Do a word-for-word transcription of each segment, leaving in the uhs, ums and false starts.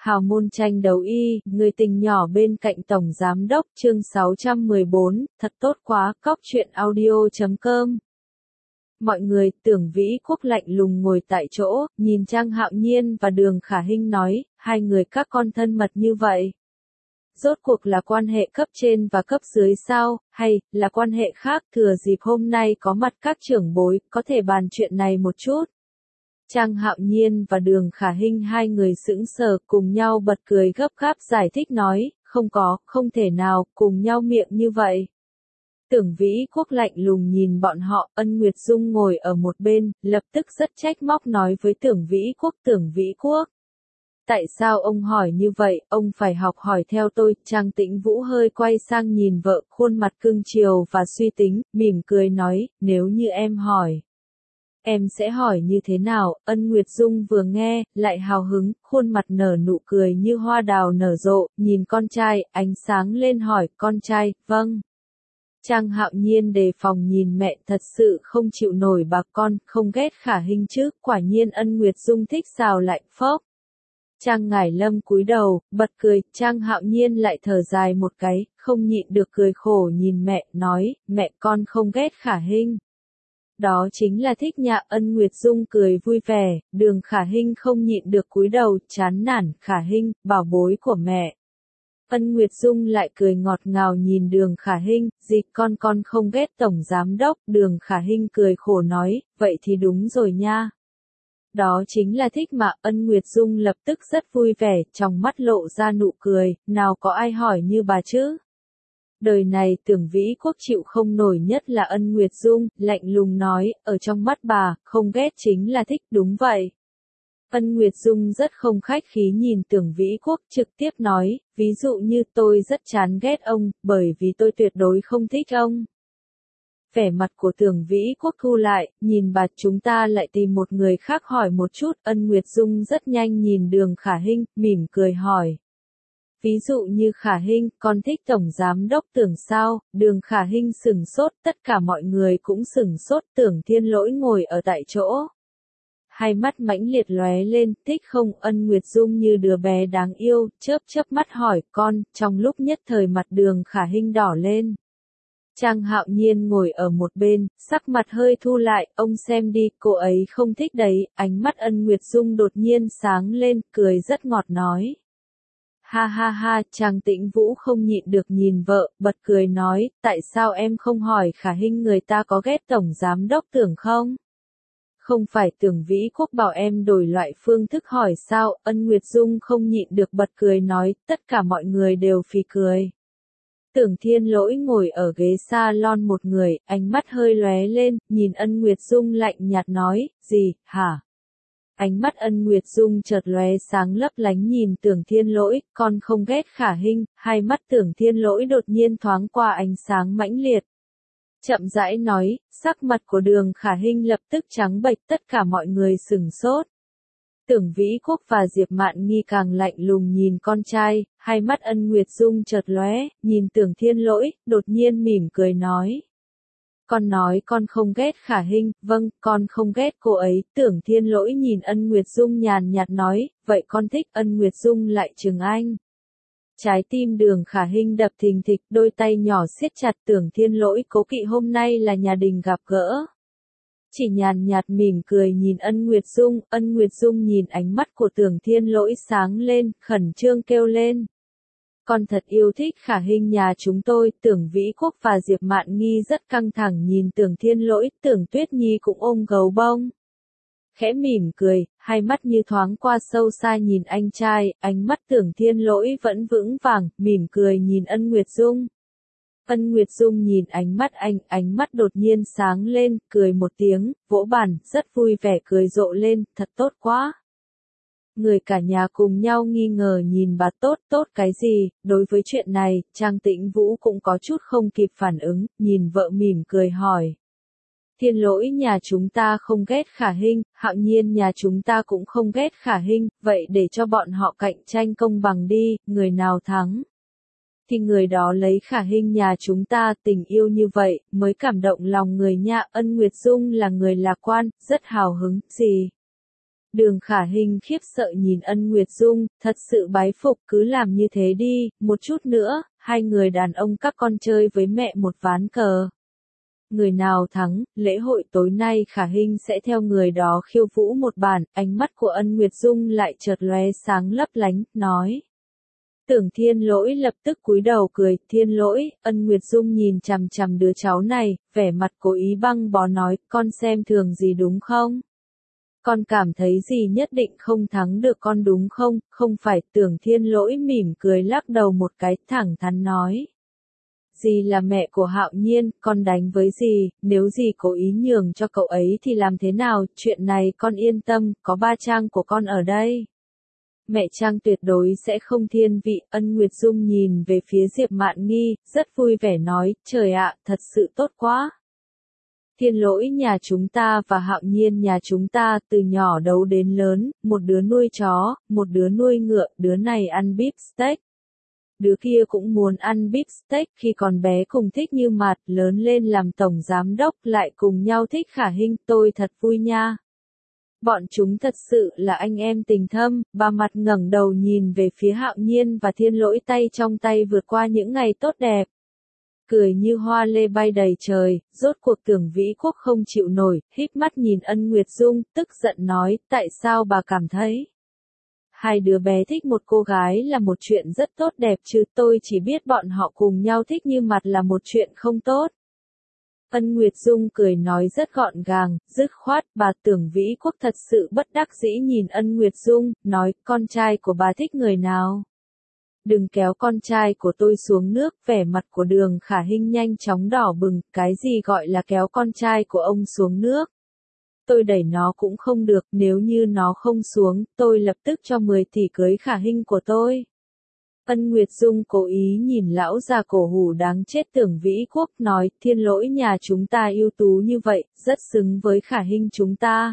Hào môn tranh đấu y, người tình nhỏ bên cạnh Tổng Giám đốc chương sáu trăm mười bốn, thật tốt quá, cóc truyện audio.com. Mọi người, Tưởng Vĩ Quốc lạnh lùng ngồi tại chỗ, nhìn Trang Hạo Nhiên và Đường Khả Hinh nói, hai người các con thân mật như vậy. Rốt cuộc là quan hệ cấp trên và cấp dưới sao, hay là quan hệ khác? Thừa dịp hôm nay có mặt các trưởng bối, có thể bàn chuyện này một chút. Trang Hạo Nhiên và Đường Khả Hinh hai người sững sờ cùng nhau bật cười gấp gáp giải thích nói, không có, không thể nào, cùng nhau miệng như vậy. Tưởng Vĩ Quốc lạnh lùng nhìn bọn họ, Ân Nguyệt Dung ngồi ở một bên, lập tức rất trách móc nói với Tưởng Vĩ Quốc. Tưởng Vĩ Quốc, tại sao ông hỏi như vậy, ông phải học hỏi theo tôi. Trang Tĩnh Vũ hơi quay sang nhìn vợ, khuôn mặt cưng chiều và suy tính, mỉm cười nói, nếu như em hỏi. Em sẽ hỏi như thế nào? Ân Nguyệt Dung vừa nghe, lại hào hứng, khuôn mặt nở nụ cười như hoa đào nở rộ, nhìn con trai, ánh sáng lên hỏi, con trai, vâng. Trang Hạo Nhiên đề phòng nhìn mẹ, thật sự không chịu nổi bà con, không ghét Khả Hinh chứ, quả nhiên Ân Nguyệt Dung thích xào lại, phốc. Trang Ngải Lâm cúi đầu, bật cười, Trang Hạo Nhiên lại thở dài một cái, không nhịn được cười khổ nhìn mẹ, nói, mẹ con không ghét Khả Hinh. Đó chính là thích nhà. Ân Nguyệt Dung cười vui vẻ, Đường Khả Hinh không nhịn được cúi đầu, chán nản, Khả Hinh, bảo bối của mẹ. Ân Nguyệt Dung lại cười ngọt ngào nhìn Đường Khả Hinh, gì con con không ghét Tổng Giám đốc. Đường Khả Hinh cười khổ nói, vậy thì đúng rồi nha. Đó chính là thích mà. Ân Nguyệt Dung lập tức rất vui vẻ, trong mắt lộ ra nụ cười, nào có ai hỏi như bà chứ. Đời này Tưởng Vĩ Quốc chịu không nổi nhất là Ân Nguyệt Dung, lạnh lùng nói, ở trong mắt bà, không ghét chính là thích, đúng vậy. Ân Nguyệt Dung rất không khách khí nhìn Tưởng Vĩ Quốc, trực tiếp nói, ví dụ như tôi rất chán ghét ông, bởi vì tôi tuyệt đối không thích ông. Vẻ mặt của Tưởng Vĩ Quốc thu lại, nhìn bà, chúng ta lại tìm một người khác hỏi một chút. Ân Nguyệt Dung rất nhanh nhìn Đường Khả Hinh, mỉm cười hỏi. Ví dụ như Khả Hinh, con thích Tổng Giám đốc Tưởng sao? Đường Khả Hinh sừng sốt, tất cả mọi người cũng sừng sốt. Tưởng Thiên Lỗi ngồi ở tại chỗ. Hai mắt mãnh liệt lóe lên, thích không? Ân Nguyệt Dung như đứa bé đáng yêu, chớp chớp mắt hỏi con, trong lúc nhất thời mặt Đường Khả Hinh đỏ lên. Trang Hạo Nhiên ngồi ở một bên, sắc mặt hơi thu lại, ông xem đi, cô ấy không thích đấy. Ánh mắt Ân Nguyệt Dung đột nhiên sáng lên, cười rất ngọt nói. Ha ha ha, Trang Tĩnh Vũ không nhịn được nhìn vợ, bật cười nói, tại sao em không hỏi Khả Hinh người ta có ghét Tổng Giám đốc Tưởng không? Không phải Tưởng Vĩ Quốc bảo em đổi loại phương thức hỏi sao? Ân Nguyệt Dung không nhịn được bật cười nói, tất cả mọi người đều phì cười. Tưởng Thiên Lỗi ngồi ở ghế salon một người, ánh mắt hơi lóe lên, nhìn Ân Nguyệt Dung lạnh nhạt nói, gì, hả? Ánh mắt Ân Nguyệt Dung chợt lóe sáng lấp lánh nhìn Tưởng Thiên Lỗi, con không ghét Khả Hinh. Hai mắt Tưởng Thiên Lỗi đột nhiên thoáng qua ánh sáng mãnh liệt. Chậm rãi nói, sắc mặt của Đường Khả Hinh lập tức trắng bệch, tất cả mọi người sửng sốt. Tưởng Vĩ Quốc và Diệp Mạn Nghi càng lạnh lùng nhìn con trai, hai mắt Ân Nguyệt Dung chợt lóe, nhìn Tưởng Thiên Lỗi, đột nhiên mỉm cười nói. Con nói con không ghét Khả Hinh, vâng, con không ghét cô ấy. Tưởng Thiên Lỗi nhìn Ân Nguyệt Dung nhàn nhạt nói, vậy con thích? Ân Nguyệt Dung lại trừng anh. Trái tim Đường Khả Hinh đập thình thịch, đôi tay nhỏ siết chặt. Tưởng Thiên Lỗi cố kỵ hôm nay là nhà đình gặp gỡ. Chỉ nhàn nhạt mỉm cười nhìn Ân Nguyệt Dung, Ân Nguyệt Dung nhìn ánh mắt của Tưởng Thiên Lỗi sáng lên, khẩn trương kêu lên. Con thật yêu thích Khả Hinh nhà chúng tôi. Tưởng Vĩ Quốc và Diệp Mạn Nghi rất căng thẳng nhìn Tưởng Thiên Lỗi, Tưởng Tuyết Nhi cũng ôm gấu bông. Khẽ mỉm cười, hai mắt như thoáng qua sâu xa nhìn anh trai, ánh mắt Tưởng Thiên Lỗi vẫn vững vàng, mỉm cười nhìn Ân Nguyệt Dung. Ân Nguyệt Dung nhìn ánh mắt anh, ánh mắt đột nhiên sáng lên, cười một tiếng, vỗ bàn, rất vui vẻ cười rộ lên, thật tốt quá. Người cả nhà cùng nhau nghi ngờ nhìn bà, tốt tốt cái gì? Đối với chuyện này, Trang Tĩnh Vũ cũng có chút không kịp phản ứng, nhìn vợ mỉm cười hỏi. Thiên Lỗi nhà chúng ta không ghét Khả Hinh, Hạo Nhiên nhà chúng ta cũng không ghét Khả Hinh, vậy để cho bọn họ cạnh tranh công bằng đi, người nào thắng thì người đó lấy Khả Hinh nhà chúng ta. Tình yêu như vậy mới cảm động lòng người nha. Ân Nguyệt Dung là người lạc quan, rất hào hứng, gì? Đường Khả Hinh khiếp sợ nhìn Ân Nguyệt Dung, thật sự bái phục, cứ làm như thế đi, một chút nữa, hai người đàn ông các con chơi với mẹ một ván cờ. Người nào thắng, lễ hội tối nay Khả Hinh sẽ theo người đó khiêu vũ một bản, ánh mắt của Ân Nguyệt Dung lại chợt lóe sáng lấp lánh, nói. Tưởng Thiên Lỗi lập tức cúi đầu cười, Thiên Lỗi, Ân Nguyệt Dung nhìn chằm chằm đứa cháu này, vẻ mặt cố ý băng bó nói, con xem thường gì đúng không? Con cảm thấy gì nhất định không thắng được con đúng không? Không phải. Tưởng Thiên Lỗi mỉm cười lắc đầu một cái, thẳng thắn nói. Dì là mẹ của Hạo Nhiên, con đánh với dì, nếu dì cố ý nhường cho cậu ấy thì làm thế nào? Chuyện này con yên tâm, có ba Trang của con ở đây. Mẹ Trang tuyệt đối sẽ không thiên vị. Ân Nguyệt Dung nhìn về phía Diệp Mạn Nghi, rất vui vẻ nói, trời ạ, thật sự tốt quá. Thiên Lỗi nhà chúng ta và Hạo Nhiên nhà chúng ta từ nhỏ đấu đến lớn, một đứa nuôi chó, một đứa nuôi ngựa, đứa này ăn beef steak. Đứa kia cũng muốn ăn beef steak, khi còn bé cùng thích Như Mạt, lớn lên làm tổng giám đốc lại cùng nhau thích Khả Hinh, tôi thật vui nha. Bọn chúng thật sự là anh em tình thâm. Bà Mặt ngẩng đầu nhìn về phía Hạo Nhiên và Thiên Lỗi, tay trong tay vượt qua những ngày tốt đẹp. Cười như hoa lê bay đầy trời, rốt cuộc Tưởng Vĩ Quốc không chịu nổi, híp mắt nhìn Ân Nguyệt Dung, tức giận nói, tại sao bà cảm thấy? Hai đứa bé thích một cô gái là một chuyện rất tốt đẹp chứ, tôi chỉ biết bọn họ cùng nhau thích Như Mặt là một chuyện không tốt. Ân Nguyệt Dung cười nói rất gọn gàng, dứt khoát. Bà Tưởng Vĩ Quốc thật sự bất đắc dĩ nhìn Ân Nguyệt Dung, nói, con trai của bà thích người nào? Đừng kéo con trai của tôi xuống nước. Vẻ mặt của Đường Khả Hinh nhanh chóng đỏ bừng, cái gì gọi là kéo con trai của ông xuống nước? Tôi đẩy nó cũng không được, nếu như nó không xuống, tôi lập tức cho mười tỷ cưới Khả Hinh của tôi. Ân Nguyệt Dung cố ý nhìn lão già cổ hủ đáng chết Tưởng Vĩ Quốc, nói, Thiên Lỗi nhà chúng ta ưu tú như vậy, rất xứng với Khả Hinh chúng ta.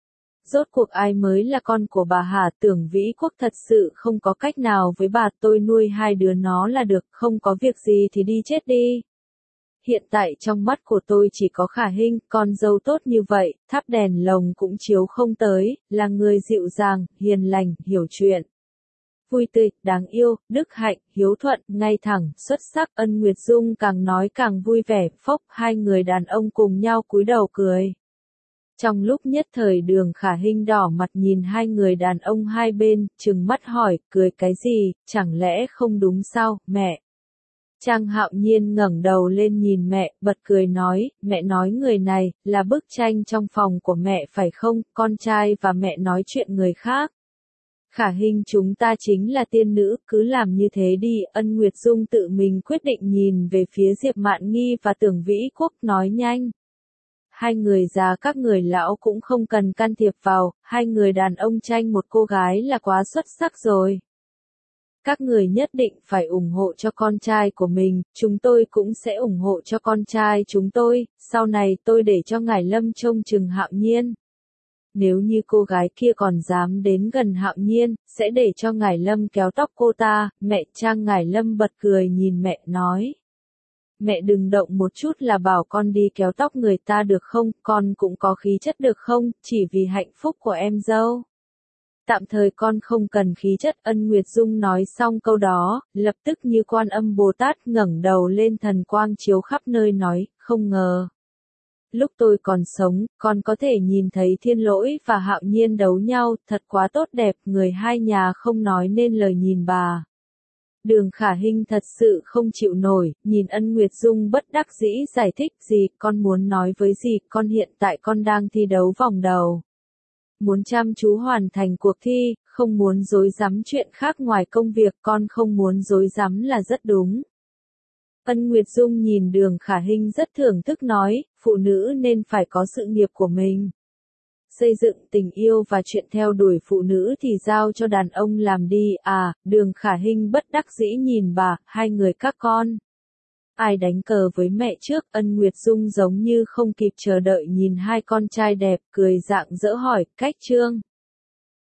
Rốt cuộc ai mới là con của bà hả? Tưởng Vĩ Quốc thật sự không có cách nào với bà, tôi nuôi hai đứa nó là được, không có việc gì thì đi chết đi. Hiện tại trong mắt của tôi chỉ có Khả Hinh, con dâu tốt như vậy, thắp đèn lồng cũng chiếu không tới, là người dịu dàng, hiền lành, hiểu chuyện. Vui tươi, đáng yêu, đức hạnh, hiếu thuận, ngay thẳng, xuất sắc. Ân Nguyệt Dung càng nói càng vui vẻ, phốc, hai người đàn ông cùng nhau cúi đầu cười. Trong lúc nhất thời Đường Khả Hinh đỏ mặt nhìn hai người đàn ông hai bên, trừng mắt hỏi, cười cái gì, chẳng lẽ không đúng sao, mẹ? Trang Hạo Nhiên ngẩng đầu lên nhìn mẹ, bật cười nói, mẹ nói người này, là bức tranh trong phòng của mẹ phải không? Con trai và mẹ nói chuyện người khác. Khả Hinh chúng ta chính là tiên nữ, cứ làm như thế đi. Ân Nguyệt Dung tự mình quyết định nhìn về phía Diệp Mạn Nghi và Tưởng Vĩ Quốc, nói nhanh. Hai người già các người lão cũng không cần can thiệp vào, hai người đàn ông tranh một cô gái là quá xuất sắc rồi. Các người nhất định phải ủng hộ cho con trai của mình, chúng tôi cũng sẽ ủng hộ cho con trai chúng tôi, sau này tôi để cho Ngải Lâm trông chừng Hạo Nhiên. Nếu như cô gái kia còn dám đến gần Hạo Nhiên, sẽ để cho Ngải Lâm kéo tóc cô ta. Mẹ Trang Ngải Lâm bật cười nhìn mẹ nói. Mẹ đừng động một chút là bảo con đi kéo tóc người ta được không, con cũng có khí chất được không, chỉ vì hạnh phúc của em dâu. Tạm thời con không cần khí chất. Ân Nguyệt Dung nói xong câu đó, lập tức như Quan Âm Bồ Tát ngẩng đầu lên, thần quang chiếu khắp nơi nói, không ngờ. Lúc tôi còn sống, con có thể nhìn thấy Thiên Lỗi và Hạo Nhiên đấu nhau, thật quá tốt đẹp, người hai nhà không nói nên lời nhìn bà. Đường Khả Hinh thật sự không chịu nổi, nhìn Ân Nguyệt Dung bất đắc dĩ giải thích, gì, con muốn nói với gì, con hiện tại con đang thi đấu vòng đầu. Muốn chăm chú hoàn thành cuộc thi, không muốn rối rắm chuyện khác ngoài công việc, con không muốn rối rắm là rất đúng. Ân Nguyệt Dung nhìn Đường Khả Hinh rất thưởng thức nói, phụ nữ nên phải có sự nghiệp của mình. Xây dựng tình yêu và chuyện theo đuổi phụ nữ thì giao cho đàn ông làm đi. À, Đường Khả Hinh bất đắc dĩ nhìn bà, hai người các con. Ai đánh cờ với mẹ trước? Ân Nguyệt Dung giống như không kịp chờ đợi nhìn hai con trai đẹp, cười rạng rỡ hỏi, cách trương.